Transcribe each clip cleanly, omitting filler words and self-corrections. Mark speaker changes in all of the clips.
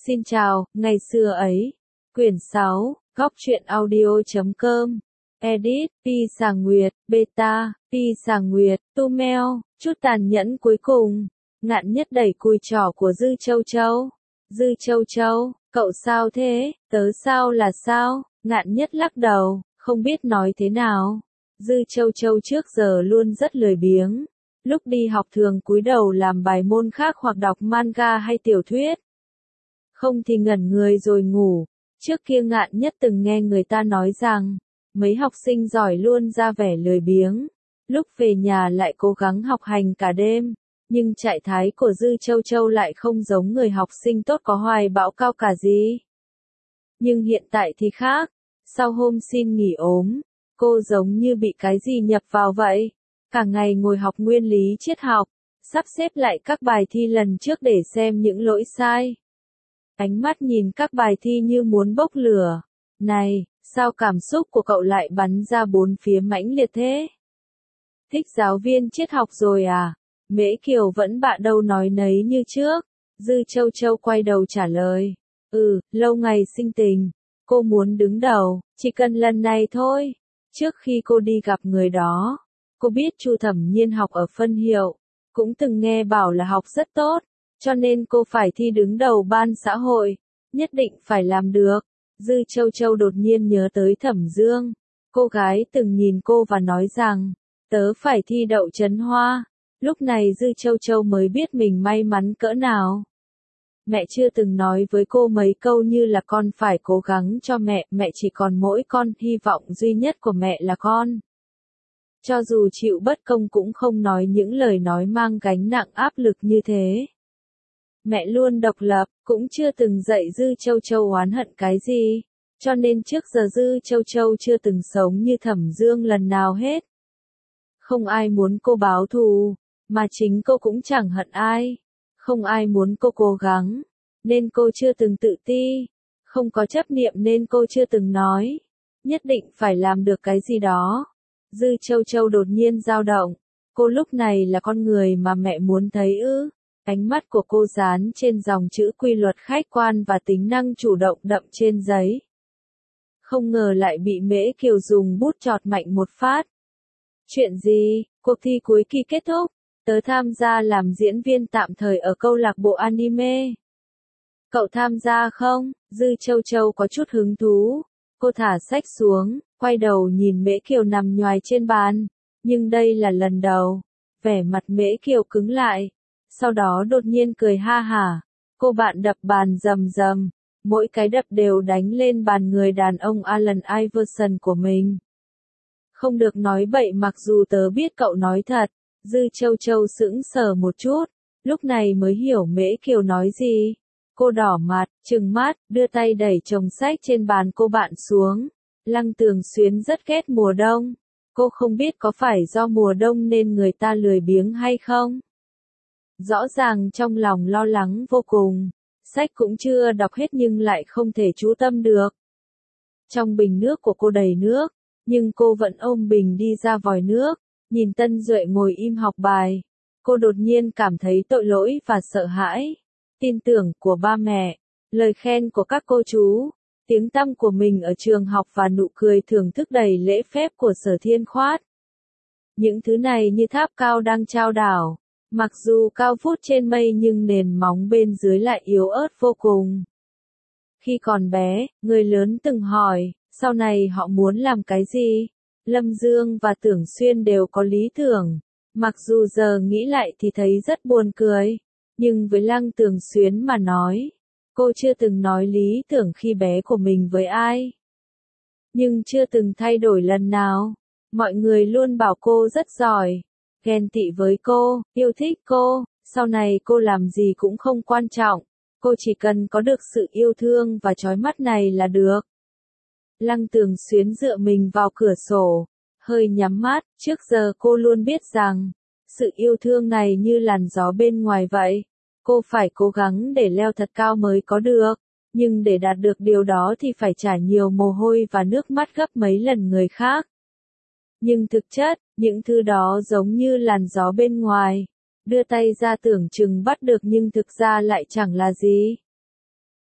Speaker 1: Xin chào, ngày xưa ấy. Quyển 6, góc truyện audio.com. Edit, Pi Sàng Nguyệt, Beta, Pi Sàng Nguyệt, Tu Meo, chút tàn nhẫn cuối cùng. Ngạn Nhất đẩy cùi trỏ của Dư Châu Châu. Dư Châu Châu, cậu sao thế, tớ sao là sao? Ngạn Nhất lắc đầu, không biết nói thế nào. Dư Châu Châu trước giờ luôn rất lười biếng. Lúc đi học thường cúi đầu làm bài môn khác hoặc đọc manga hay tiểu thuyết. Không thì ngẩn người rồi ngủ. Trước kia Ngạn Nhất từng nghe người ta nói rằng, mấy học sinh giỏi luôn ra vẻ lười biếng. Lúc về nhà lại cố gắng học hành cả đêm. Nhưng trạng thái của Dư Châu Châu lại không giống người học sinh tốt có hoài bão cao cả gì. Nhưng hiện tại thì khác. Sau hôm xin nghỉ ốm, cô giống như bị cái gì nhập vào vậy. Cả ngày ngồi học nguyên lý triết học, sắp xếp lại các bài thi lần trước để xem những lỗi sai. Ánh mắt nhìn các bài thi như muốn bốc lửa. Này, sao cảm xúc của cậu lại bắn ra bốn phía mãnh liệt thế? Thích giáo viên triết học rồi à? Mễ Kiều vẫn bạ đâu nói nấy như trước. Dư Châu Châu quay đầu trả lời. Lâu ngày sinh tình. Cô muốn đứng đầu, chỉ cần lần này thôi. Trước khi cô đi gặp người đó, cô biết Chu Thẩm Nhiên học ở phân hiệu. Cũng từng nghe bảo là học rất tốt. Cho nên cô phải thi đứng đầu ban xã hội. Nhất định phải làm được. Dư Châu Châu đột nhiên nhớ tới Thẩm Dương. Cô gái từng nhìn cô và nói rằng, tớ phải thi đậu Trấn Hoa. Lúc này Dư Châu Châu mới biết mình may mắn cỡ nào. Mẹ chưa từng nói với cô mấy câu như là con phải cố gắng cho mẹ chỉ còn mỗi con, hy vọng duy nhất của mẹ là con. Cho dù chịu bất công cũng không nói những lời nói mang gánh nặng áp lực như thế. Mẹ luôn độc lập, cũng chưa từng dạy Dư Châu Châu oán hận cái gì, cho nên trước giờ Dư Châu Châu chưa từng sống như Thẩm Dương lần nào hết. Không ai muốn cô báo thù, mà chính cô cũng chẳng hận ai. Không ai muốn cô cố gắng, nên cô chưa từng tự ti. Không có chấp niệm nên cô chưa từng nói, nhất định phải làm được cái gì đó. Dư Châu Châu đột nhiên dao động, cô lúc này là con người mà mẹ muốn thấy ư? Ánh mắt của cô dán trên dòng chữ quy luật khách quan và tính năng chủ động đậm trên giấy. Không ngờ lại bị Mễ Kiều dùng bút chọt mạnh một phát. Chuyện gì? Cuộc thi cuối kỳ kết thúc. Tớ tham gia làm diễn viên tạm thời ở câu lạc bộ anime. Cậu tham gia không? Dư Châu Châu có chút hứng thú. Cô thả sách xuống, quay đầu nhìn Mễ Kiều nằm nhoài trên bàn. Nhưng đây là lần đầu. Vẻ mặt Mễ Kiều cứng lại. Sau đó đột nhiên cười ha hả. Cô bạn đập bàn rầm rầm. Mỗi cái đập đều đánh lên bàn người đàn ông Allen Iverson của mình. Không được nói bậy mặc dù tớ biết cậu nói thật. Dư Châu Châu sững sờ một chút. Lúc này mới hiểu Mễ Kiều nói gì. Cô đỏ mặt, trừng mắt, đưa tay đẩy chồng sách trên bàn cô bạn xuống. Lăng Tường Xuyến rất ghét mùa đông. Cô không biết có phải do mùa đông nên người ta lười biếng hay không? Rõ ràng trong lòng lo lắng vô cùng. Sách cũng chưa đọc hết nhưng lại không thể chú tâm được. Trong bình nước của cô đầy nước, nhưng cô vẫn ôm bình đi ra vòi nước. Nhìn Tân Duệ ngồi im học bài. Cô đột nhiên cảm thấy tội lỗi và sợ hãi. Tin tưởng của ba mẹ, lời khen của các cô chú, tiếng tăm của mình ở trường học và nụ cười thưởng thức đầy lễ phép của Sở Thiên Khoát. Những thứ này như tháp cao đang chao đảo. Mặc dù cao vút trên mây nhưng nền móng bên dưới lại yếu ớt vô cùng. Khi còn bé, người lớn từng hỏi, sau này họ muốn làm cái gì? Lâm Dương và Tưởng Xuyên đều có lý tưởng. Mặc dù giờ nghĩ lại thì thấy rất buồn cười. Nhưng với Lăng Tường Xuyên mà nói, cô chưa từng nói lý tưởng khi bé của mình với ai. Nhưng chưa từng thay đổi lần nào. Mọi người luôn bảo cô rất giỏi. Ghen tị với cô, yêu thích cô, sau này cô làm gì cũng không quan trọng. Cô chỉ cần có được sự yêu thương và chói mắt này là được. Lăng Tường Xuyến dựa mình vào cửa sổ, hơi nhắm mắt, trước giờ cô luôn biết rằng, sự yêu thương này như làn gió bên ngoài vậy. Cô phải cố gắng để leo thật cao mới có được, nhưng để đạt được điều đó thì phải trải nhiều mồ hôi và nước mắt gấp mấy lần người khác. Nhưng thực chất, những thứ đó giống như làn gió bên ngoài, đưa tay ra tưởng chừng bắt được nhưng thực ra lại chẳng là gì.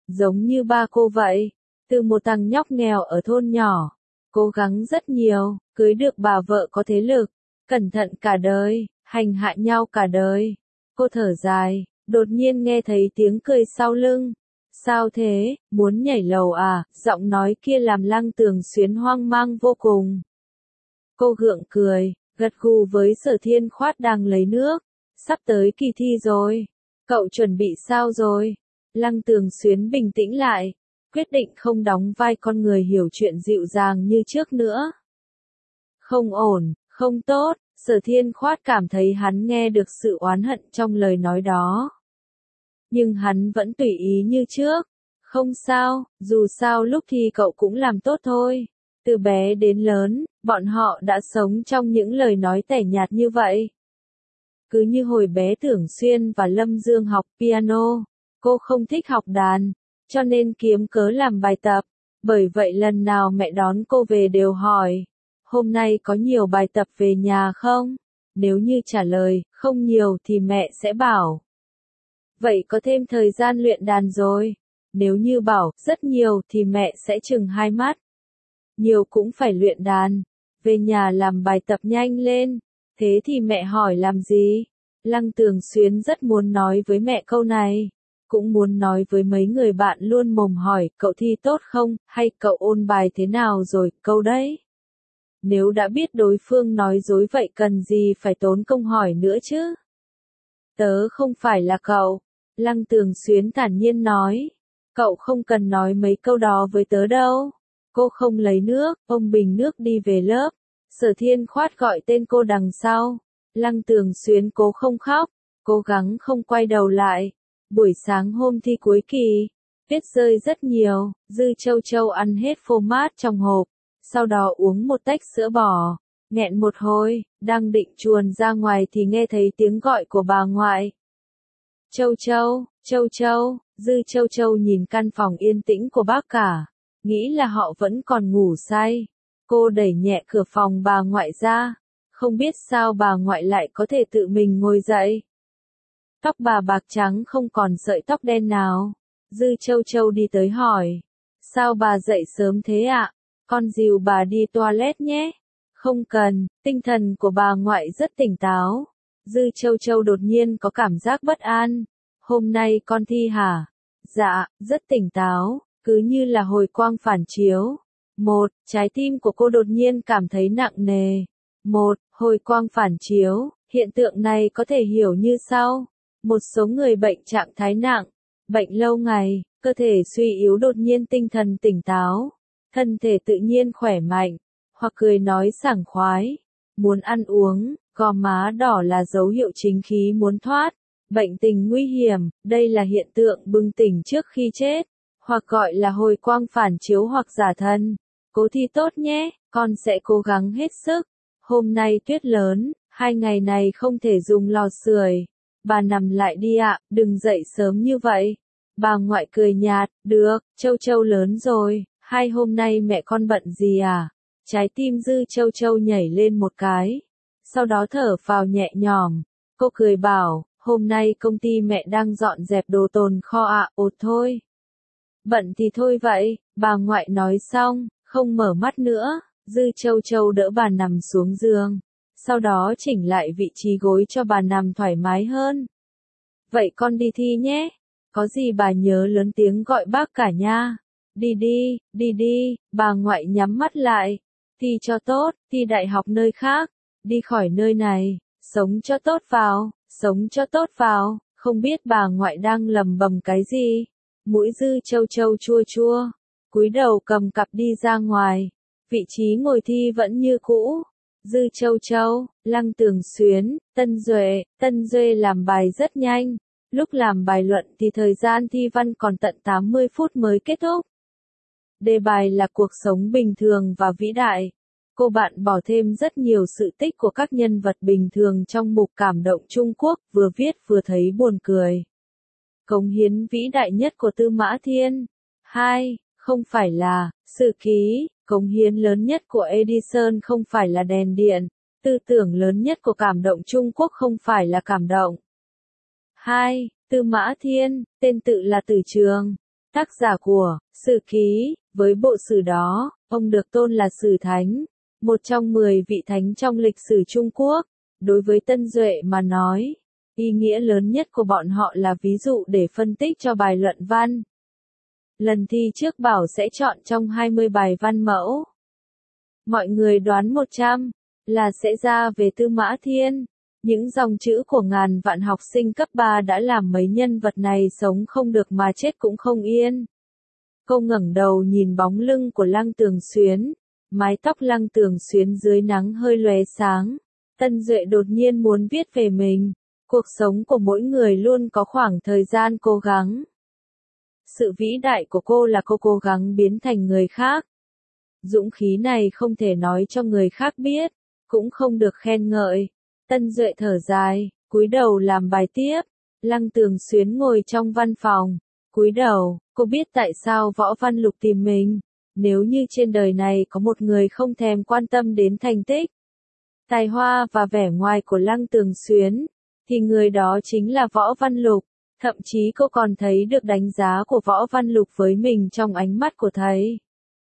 Speaker 1: giống như ba cô vậy, từ một thằng nhóc nghèo ở thôn nhỏ, cố gắng rất nhiều, cưới được bà vợ có thế lực, cẩn thận cả đời, hành hạ nhau cả đời. Cô thở dài, đột nhiên nghe thấy tiếng cười sau lưng. Sao thế, muốn nhảy lầu à? Giọng nói kia làm Lăng Tường Xuyến hoang mang vô cùng. Cô gượng cười, gật gù với Sở Thiên Khoát đang lấy nước. Sắp tới kỳ thi rồi. Cậu chuẩn bị sao rồi? Lăng Tường Xuyến bình tĩnh lại, quyết định không đóng vai con người hiểu chuyện dịu dàng như trước nữa. Không ổn, không tốt, Sở Thiên Khoát cảm thấy hắn nghe được sự oán hận trong lời nói đó. Nhưng hắn vẫn tùy ý như trước. Không sao, dù sao lúc thi cậu cũng làm tốt thôi. Từ bé đến lớn, bọn họ đã sống trong những lời nói tẻ nhạt như vậy. Cứ như hồi bé Tưởng Xuyên và Lâm Dương học piano, cô không thích học đàn, cho nên kiếm cớ làm bài tập. Bởi vậy lần nào mẹ đón cô về đều hỏi, hôm nay có nhiều bài tập về nhà không? Nếu như trả lời, không nhiều thì mẹ sẽ bảo, vậy có thêm thời gian luyện đàn rồi. Nếu như bảo, rất nhiều thì mẹ sẽ chừng hai mắt. Nhiều cũng phải luyện đàn. Về nhà làm bài tập nhanh lên. Thế thì mẹ hỏi làm gì? Lăng Tường Xuyến rất muốn nói với mẹ câu này. Cũng muốn nói với mấy người bạn luôn mồm hỏi, cậu thi tốt không, hay cậu ôn bài thế nào rồi, câu đấy. Nếu đã biết đối phương nói dối vậy cần gì phải tốn công hỏi nữa chứ? Tớ không phải là cậu. Lăng Tường Xuyến thản nhiên nói. Cậu không cần nói mấy câu đó với tớ đâu. Cô không lấy nước, ôm bình nước đi về lớp. Sở Thiên Khoát gọi tên cô đằng sau. Lăng Tường Xuyến cố không khóc, cố gắng không quay đầu lại. Buổi sáng hôm thi cuối kỳ, tuyết rơi rất nhiều, Dư Châu Châu ăn hết phô mát trong hộp, sau đó uống một tách sữa bò, nghẹn một hồi, đang định chuồn ra ngoài thì nghe thấy tiếng gọi của bà ngoại. Châu Châu, Châu Châu, Dư Châu Châu nhìn căn phòng yên tĩnh của bác cả, nghĩ là họ vẫn còn ngủ say. Cô đẩy nhẹ cửa phòng bà ngoại ra, không biết sao bà ngoại lại có thể tự mình ngồi dậy. Tóc bà bạc trắng không còn sợi tóc đen nào. Dư Châu Châu đi tới hỏi, sao bà dậy sớm thế ạ? Con dìu bà đi toilet nhé. Không cần, tinh thần của bà ngoại rất tỉnh táo. Dư Châu Châu đột nhiên có cảm giác bất an. Hôm nay con thi hả? Dạ, rất tỉnh táo, cứ như là hồi quang phản chiếu. Trái tim của cô đột nhiên cảm thấy nặng nề. Hồi quang phản chiếu, hiện tượng này có thể hiểu như sau. Một số người bệnh trạng thái nặng, bệnh lâu ngày, cơ thể suy yếu đột nhiên tinh thần tỉnh táo, thân thể tự nhiên khỏe mạnh, hoặc cười nói sảng khoái, muốn ăn uống, gò má đỏ là dấu hiệu chính khí muốn thoát, bệnh tình nguy hiểm, đây là hiện tượng bừng tỉnh trước khi chết, hoặc gọi là hồi quang phản chiếu hoặc giả thân. Cố thi tốt nhé, con sẽ cố gắng hết sức. Hôm nay tuyết lớn, 2 ngày này không thể dùng lò sưởi. Bà nằm lại đi ạ, đừng dậy sớm như vậy. Bà ngoại cười nhạt, được, Châu Châu lớn rồi, 2 hôm nay mẹ con bận gì à? Trái tim Dư Châu Châu nhảy lên một cái. Sau đó thở phào nhẹ nhõm. Cô cười bảo, hôm nay công ty mẹ đang dọn dẹp đồ tồn kho ạ, thôi. Bận thì thôi vậy, bà ngoại nói xong, không mở mắt nữa. Dư Châu Châu đỡ bà nằm xuống giường. Sau đó chỉnh lại vị trí gối cho bà nằm thoải mái hơn. Vậy con đi thi nhé. Có gì bà nhớ lớn tiếng gọi bác cả nha. Đi đi, bà ngoại nhắm mắt lại. Thi cho tốt, thi đại học nơi khác. Đi khỏi nơi này, sống cho tốt vào. Không biết bà ngoại đang lầm bầm cái gì. Mũi Dư Châu Châu chua chua. Cúi đầu cầm cặp đi ra ngoài. Vị trí ngồi thi vẫn như cũ. Dư Châu Châu, Lăng Tường Xuyến, Tân Duệ làm bài rất nhanh. Lúc làm bài luận thì thời gian thi văn còn tận 80 phút mới kết thúc. Đề bài là cuộc sống bình thường và vĩ đại. Cô bạn bỏ thêm rất nhiều sự tích của các nhân vật bình thường trong mục cảm động Trung Quốc, vừa viết vừa thấy buồn cười. Cống hiến vĩ đại nhất của Tư Mã Thiên. 2. Không phải là sử ký. Cống hiến lớn nhất của Edison không phải là đèn điện. Tư tưởng lớn nhất của cảm động Trung Quốc không phải là cảm động. 2. Tư Mã Thiên, tên tự là Tử Trường. Tác giả của Sử Ký, với bộ sử đó, ông được tôn là Sử Thánh, một trong 10 vị thánh trong lịch sử Trung Quốc. Đối với Tân Duệ mà nói, ý nghĩa lớn nhất của bọn họ là ví dụ để phân tích cho bài luận văn. Lần thi trước bảo sẽ chọn trong 20 bài văn mẫu. Mọi người đoán 100 là sẽ ra về Tư Mã Thiên. Những dòng chữ của ngàn vạn học sinh cấp 3 đã làm mấy nhân vật này sống không được mà chết cũng không yên. Cô ngẩng đầu nhìn bóng lưng của Lăng Tường Xuyến, mái tóc Lăng Tường Xuyến dưới nắng hơi lóe sáng. Tân Duệ đột nhiên muốn viết về mình. Cuộc sống của mỗi người luôn có khoảng thời gian cố gắng. Sự vĩ đại của cô là cô cố gắng biến thành người khác. Dũng khí này không thể nói cho người khác biết, cũng không được khen ngợi. Tân Duệ thở dài, cúi đầu làm bài tiếp. Lăng Tường Xuyến ngồi trong văn phòng, cúi đầu, cô biết tại sao Võ Văn Lục tìm mình. Nếu như trên đời này có một người không thèm quan tâm đến thành tích, tài hoa và vẻ ngoài của Lăng Tường Xuyến, thì người đó chính là Võ Văn Lục. Thậm chí cô còn thấy được đánh giá của Võ Văn Lục với mình trong ánh mắt của thầy.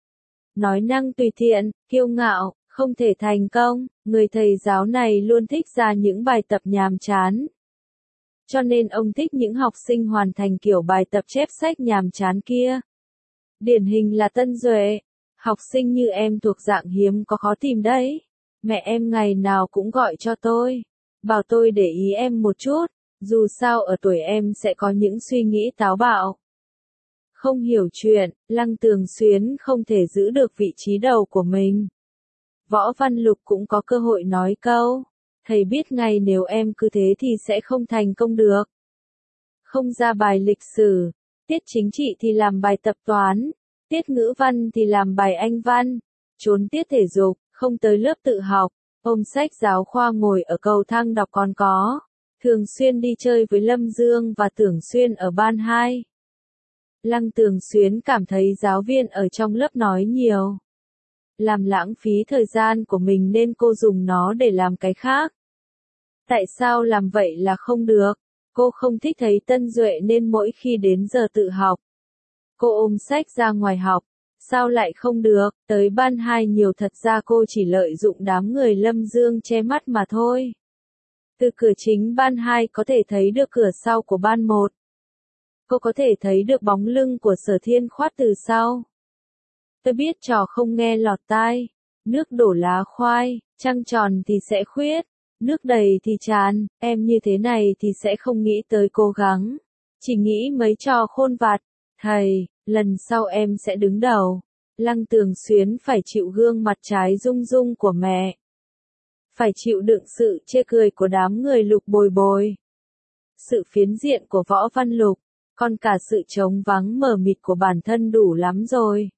Speaker 1: Nói năng tùy tiện, kiêu ngạo, không thể thành công, người thầy giáo này luôn thích ra những bài tập nhàm chán. Cho nên ông thích những học sinh hoàn thành kiểu bài tập chép sách nhàm chán kia. Điển hình là Tân Duệ, học sinh như em thuộc dạng hiếm có khó tìm đấy. Mẹ em ngày nào cũng gọi cho tôi, bảo tôi để ý em một chút, dù sao ở tuổi em sẽ có những suy nghĩ táo bạo. Không hiểu chuyện, Lăng Tường Xuyến không thể giữ được vị trí đầu của mình. Võ Văn Lục cũng có cơ hội nói câu, thầy biết ngay nếu em cứ thế thì sẽ không thành công được. Không ra bài lịch sử, tiết chính trị thì làm bài tập toán, tiết ngữ văn thì làm bài Anh văn, trốn tiết thể dục, không tới lớp tự học, ôm sách giáo khoa ngồi ở cầu thang đọc còn có, thường xuyên đi chơi với Lâm Dương và Tưởng Xuyên ở ban 2. Lăng Tường Xuyến cảm thấy giáo viên ở trong lớp nói nhiều, làm lãng phí thời gian của mình nên cô dùng nó để làm cái khác. Tại sao làm vậy là không được? Cô không thích thấy Tân Duệ nên mỗi khi đến giờ tự học, cô ôm sách ra ngoài học. Sao lại không được? Tới ban 2 nhiều thật ra cô chỉ lợi dụng đám người Lâm Dương che mắt mà thôi. Từ cửa chính ban 2 có thể thấy được cửa sau của ban 1. Cô có thể thấy được bóng lưng của Sở Thiên khoát từ sau. Tôi biết trò không nghe lọt tai. Nước đổ lá khoai, trăng tròn thì sẽ khuyết, nước đầy thì tràn, em như thế này thì sẽ không nghĩ tới cố gắng. Chỉ nghĩ mấy trò khôn vặt. Thầy, lần sau em sẽ đứng đầu. Lăng Tường Xuyến phải chịu gương mặt trái rung rung của mẹ. Phải chịu đựng sự chê cười của đám người Lục bồi bồi. Sự phiến diện của Võ Văn Lục, còn cả sự trống vắng mờ mịt của bản thân đủ lắm rồi.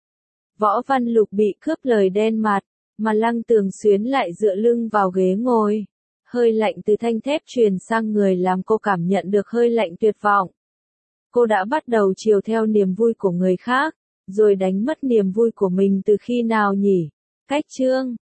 Speaker 1: Võ Văn Lục bị cướp lời đen mặt, mà Lăng Tường Xuyến lại dựa lưng vào ghế ngồi. Hơi lạnh từ thanh thép truyền sang người làm cô cảm nhận được hơi lạnh tuyệt vọng. Cô đã bắt đầu chiều theo niềm vui của người khác, rồi đánh mất niềm vui của mình từ khi nào nhỉ? Cách chương